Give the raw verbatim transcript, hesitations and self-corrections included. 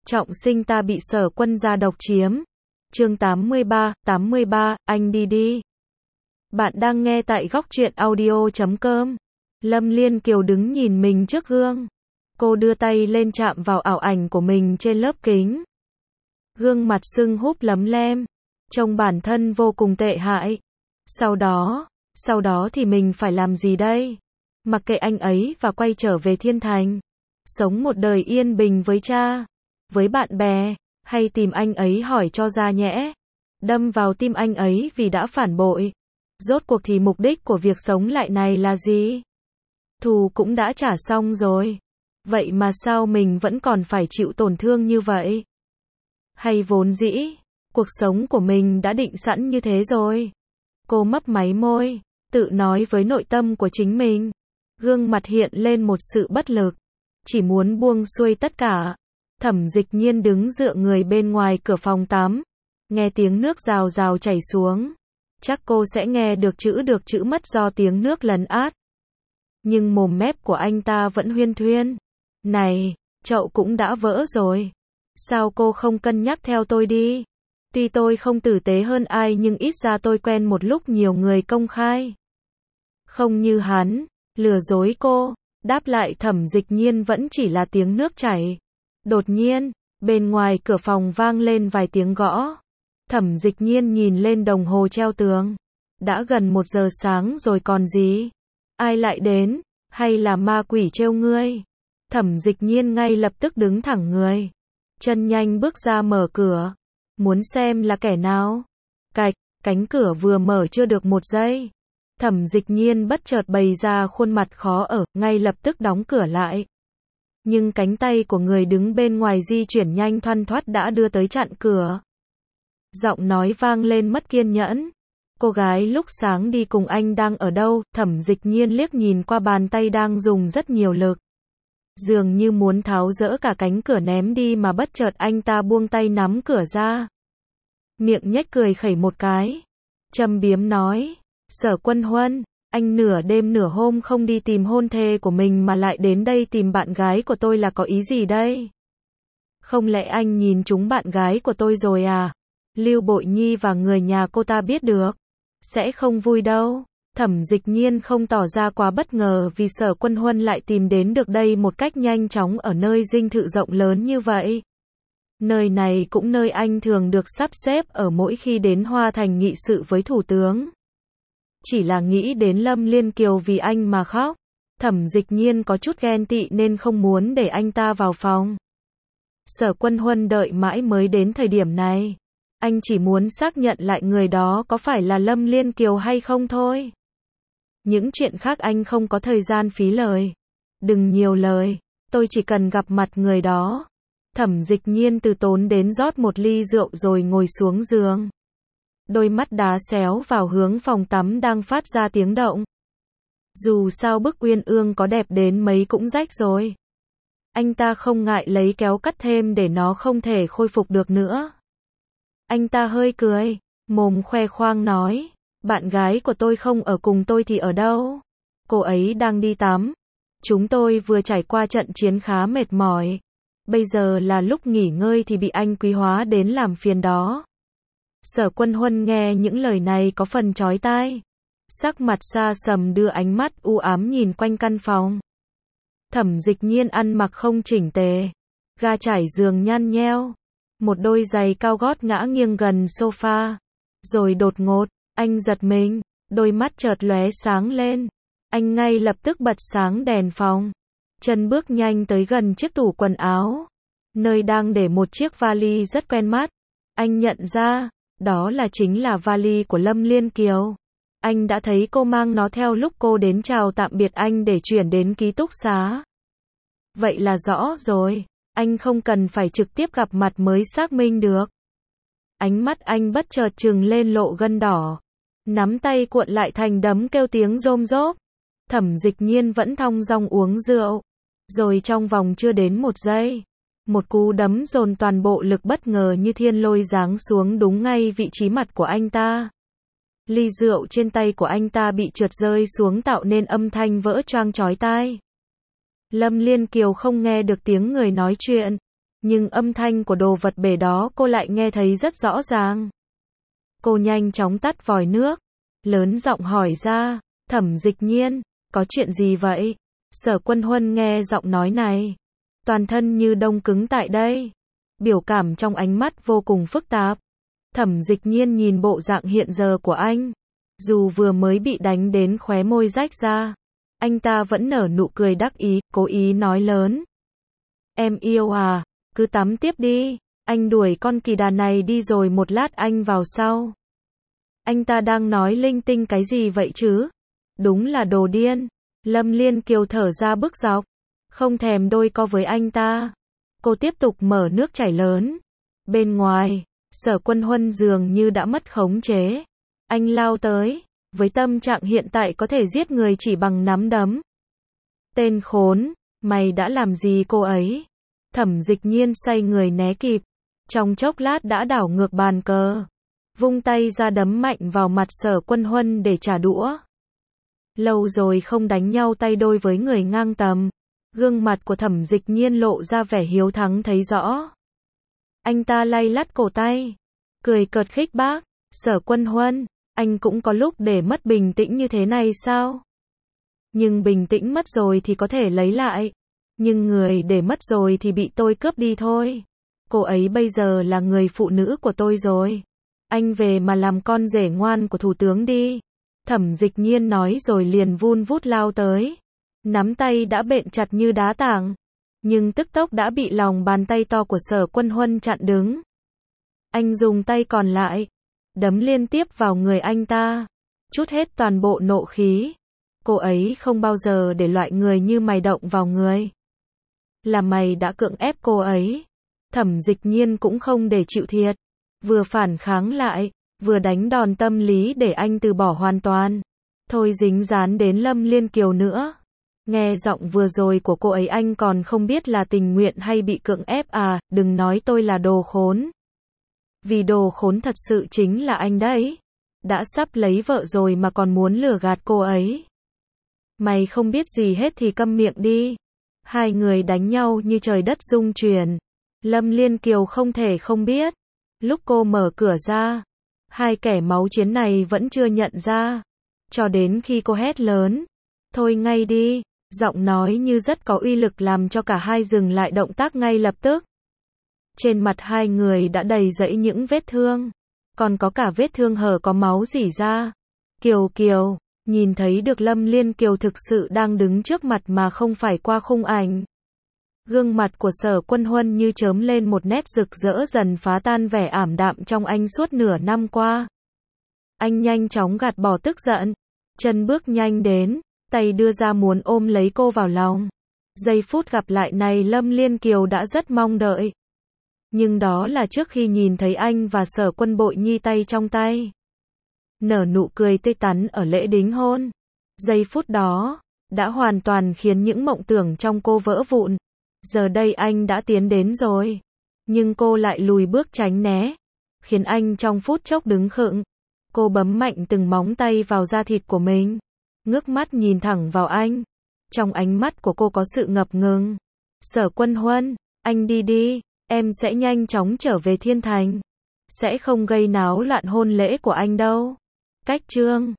Trọng sinh ta bị Sở Quân gia độc chiếm. Chương tám mươi ba, tám mươi ba, anh đi đi. Bạn đang nghe tại góc truyện audio chấm com. Lâm Liên Kiều đứng nhìn mình trước gương. Cô đưa tay lên chạm vào ảo ảnh của mình trên lớp kính. Gương mặt sưng húp lấm lem, trông bản thân vô cùng tệ hại. Sau đó, sau đó thì mình phải làm gì đây? Mặc kệ anh ấy và quay trở về Thiên Thành. Sống một đời yên bình với cha, với bạn bè, hay tìm anh ấy hỏi cho ra nhẽ. Đâm vào tim anh ấy vì đã phản bội. Rốt cuộc thì mục đích của việc sống lại này là gì? Thù cũng đã trả xong rồi. Vậy mà sao mình vẫn còn phải chịu tổn thương như vậy? Hay vốn dĩ, cuộc sống của mình đã định sẵn như thế rồi? Cô mấp máy môi, tự nói với nội tâm của chính mình. Gương mặt hiện lên một sự bất lực. Chỉ muốn buông xuôi tất cả. Thẩm Dịch Nhiên đứng dựa người bên ngoài cửa phòng tắm. Nghe tiếng nước rào rào chảy xuống. Chắc cô sẽ nghe được chữ được chữ mất do tiếng nước lấn át. Nhưng mồm mép của anh ta vẫn huyên thuyên. Này, chậu cũng đã vỡ rồi. Sao cô không cân nhắc theo tôi đi? Tuy tôi không tử tế hơn ai nhưng ít ra tôi quen một lúc nhiều người công khai. Không như hắn, lừa dối cô. Đáp lại Thẩm Dịch Nhiên vẫn chỉ là tiếng nước chảy. Đột nhiên, bên ngoài cửa phòng vang lên vài tiếng gõ. Thẩm Dịch Nhiên nhìn lên đồng hồ treo tường. Đã gần một giờ sáng rồi còn gì? Ai lại đến? Hay là ma quỷ trêu ngươi? Thẩm Dịch Nhiên ngay lập tức đứng thẳng người. Chân nhanh bước ra mở cửa. Muốn xem là kẻ nào? Cạch, cánh cửa vừa mở chưa được một giây. Thẩm Dịch Nhiên bất chợt bày ra khuôn mặt khó ở, ngay lập tức đóng cửa lại. Nhưng cánh tay của người đứng bên ngoài di chuyển nhanh thoăn thoắt đã đưa tới chặn cửa. Giọng nói vang lên mất kiên nhẫn. Cô gái lúc sáng đi cùng anh đang ở đâu? Thẩm Dịch Nhiên liếc nhìn qua bàn tay đang dùng rất nhiều lực. Dường như muốn tháo dỡ cả cánh cửa ném đi mà bất chợt anh ta buông tay nắm cửa ra. Miệng nhếch cười khẩy một cái. Châm biếm nói. Sở Quân Huân, anh nửa đêm nửa hôm không đi tìm hôn thê của mình mà lại đến đây tìm bạn gái của tôi là có ý gì đây? Không lẽ anh nhìn trúng bạn gái của tôi rồi à? Lưu Bội Nhi và người nhà cô ta biết được. Sẽ không vui đâu. Thẩm Dịch Nhiên không tỏ ra quá bất ngờ vì Sở Quân Huân lại tìm đến được đây một cách nhanh chóng ở nơi dinh thự rộng lớn như vậy. Nơi này cũng nơi anh thường được sắp xếp ở mỗi khi đến Hoa Thành nghị sự với thủ tướng. Chỉ là nghĩ đến Lâm Liên Kiều vì anh mà khóc. Thẩm Dịch Nhiên có chút ghen tị nên không muốn để anh ta vào phòng. Sở Quân Huân đợi mãi mới đến thời điểm này. Anh chỉ muốn xác nhận lại người đó có phải là Lâm Liên Kiều hay không thôi. Những chuyện khác anh không có thời gian phí lời. Đừng nhiều lời, tôi chỉ cần gặp mặt người đó. Thẩm Dịch Nhiên từ tốn đến rót một ly rượu rồi ngồi xuống giường. Đôi mắt đá xéo vào hướng phòng tắm đang phát ra tiếng động. Dù sao bức uyên ương có đẹp đến mấy cũng rách rồi. Anh ta không ngại lấy kéo cắt thêm để nó không thể khôi phục được nữa. Anh ta hơi cười, mồm khoe khoang nói. Bạn gái của tôi không ở cùng tôi thì ở đâu? Cô ấy đang đi tắm. Chúng tôi vừa trải qua trận chiến khá mệt mỏi. Bây giờ là lúc nghỉ ngơi thì bị anh Quý Hóa đến làm phiền đó. Sở Quân Huân nghe những lời này có phần chói tai. Sắc mặt xa sầm đưa ánh mắt u ám nhìn quanh căn phòng. Thẩm Dịch Nhiên ăn mặc không chỉnh tề. Ga trải giường nhăn nheo. Một đôi giày cao gót ngã nghiêng gần sofa. Rồi đột ngột, anh giật mình, đôi mắt chợt lóe sáng lên. Anh ngay lập tức bật sáng đèn phòng. Chân bước nhanh tới gần chiếc tủ quần áo. Nơi đang để một chiếc vali rất quen mắt. Anh nhận ra, đó là chính là vali của Lâm Liên Kiều. Anh đã thấy cô mang nó theo lúc cô đến chào tạm biệt anh để chuyển đến ký túc xá. Vậy là rõ rồi, anh không cần phải trực tiếp gặp mặt mới xác minh được. Ánh mắt anh bất chợt trừng lên lộ gân đỏ. Nắm tay cuộn lại thành đấm kêu tiếng rôm rốp. Thẩm Dịch Nhiên vẫn thong dong uống rượu. Rồi trong vòng chưa đến một giây. Một cú đấm dồn toàn bộ lực bất ngờ như thiên lôi giáng xuống đúng ngay vị trí mặt của anh ta. Ly rượu trên tay của anh ta bị trượt rơi xuống tạo nên âm thanh vỡ choang chói tai. Lâm Liên Kiều không nghe được tiếng người nói chuyện. Nhưng âm thanh của đồ vật bể đó cô lại nghe thấy rất rõ ràng. Cô nhanh chóng tắt vòi nước, lớn giọng hỏi ra, Thẩm Dịch Nhiên, có chuyện gì vậy? Sở Quân Huân nghe giọng nói này, toàn thân như đông cứng tại đây, biểu cảm trong ánh mắt vô cùng phức tạp. Thẩm Dịch Nhiên nhìn bộ dạng hiện giờ của anh, dù vừa mới bị đánh đến khóe môi rách ra, anh ta vẫn nở nụ cười đắc ý, cố ý nói lớn. Em yêu à, cứ tắm tiếp đi, anh đuổi con kỳ đà này đi rồi một lát anh vào sau. Anh ta đang nói linh tinh cái gì vậy chứ? Đúng là đồ điên. Lâm Liên Kiều thở ra bức dọc, không thèm đôi co với anh ta. Cô tiếp tục mở nước chảy lớn. Bên ngoài, Sở Quân Huân dường như đã mất khống chế. Anh lao tới, với tâm trạng hiện tại có thể giết người chỉ bằng nắm đấm. Tên khốn, mày đã làm gì cô ấy? Thẩm Dịch Nhiên xoay người né kịp, trong chốc lát đã đảo ngược bàn cờ, vung tay ra đấm mạnh vào mặt Sở Quân Huân để trả đũa. Lâu rồi không đánh nhau tay đôi với người ngang tầm, gương mặt của Thẩm Dịch Nhiên lộ ra vẻ hiếu thắng thấy rõ. Anh ta lay lắt cổ tay, cười cợt khích bác, Sở Quân Huân, anh cũng có lúc để mất bình tĩnh như thế này sao? Nhưng bình tĩnh mất rồi thì có thể lấy lại, nhưng người để mất rồi thì bị tôi cướp đi thôi. Cô ấy bây giờ là người phụ nữ của tôi rồi. Anh về mà làm con rể ngoan của thủ tướng đi. Thẩm Dịch Nhiên nói rồi liền vun vút lao tới. Nắm tay đã bện chặt như đá tảng, nhưng tức tốc đã bị lòng bàn tay to của Sở Quân Huân chặn đứng. Anh dùng tay còn lại, đấm liên tiếp vào người anh ta, trút hết toàn bộ nộ khí. Cô ấy không bao giờ để loại người như mày động vào người. Là mày đã cưỡng ép cô ấy. Thẩm Dịch Nhiên cũng không để chịu thiệt, vừa phản kháng lại, vừa đánh đòn tâm lý để anh từ bỏ hoàn toàn. Thôi dính dán đến Lâm Liên Kiều nữa. Nghe giọng vừa rồi của cô ấy anh còn không biết là tình nguyện hay bị cưỡng ép à, đừng nói tôi là đồ khốn. Vì đồ khốn thật sự chính là anh đấy. Đã sắp lấy vợ rồi mà còn muốn lừa gạt cô ấy. Mày không biết gì hết thì câm miệng đi. Hai người đánh nhau như trời đất rung chuyển. Lâm Liên Kiều không thể không biết. Lúc cô mở cửa ra, hai kẻ máu chiến này vẫn chưa nhận ra. Cho đến khi cô hét lớn, thôi ngay đi, giọng nói như rất có uy lực làm cho cả hai dừng lại động tác ngay lập tức. Trên mặt hai người đã đầy rẫy những vết thương, còn có cả vết thương hở có máu rỉ ra. Kiều Kiều, nhìn thấy được Lâm Liên Kiều thực sự đang đứng trước mặt mà không phải qua khung ảnh. Gương mặt của Sở Quân Huân như chớm lên một nét rực rỡ dần phá tan vẻ ảm đạm trong anh suốt nửa năm qua. Anh nhanh chóng gạt bỏ tức giận, chân bước nhanh đến, tay đưa ra muốn ôm lấy cô vào lòng. Giây phút gặp lại này Lâm Liên Kiều đã rất mong đợi. Nhưng đó là trước khi nhìn thấy anh và Sở Quân Bội Nhi tay trong tay. Nở nụ cười tươi tắn ở lễ đính hôn. Giây phút đó, đã hoàn toàn khiến những mộng tưởng trong cô vỡ vụn. Giờ đây anh đã tiến đến rồi. Nhưng cô lại lùi bước tránh né, khiến anh trong phút chốc đứng khựng. Cô bấm mạnh từng móng tay vào da thịt của mình, ngước mắt nhìn thẳng vào anh. Trong ánh mắt của cô có sự ngập ngừng. Sở Quân Huân, anh đi đi, em sẽ nhanh chóng trở về Thiên Thành. Sẽ không gây náo loạn hôn lễ của anh đâu. Cách chương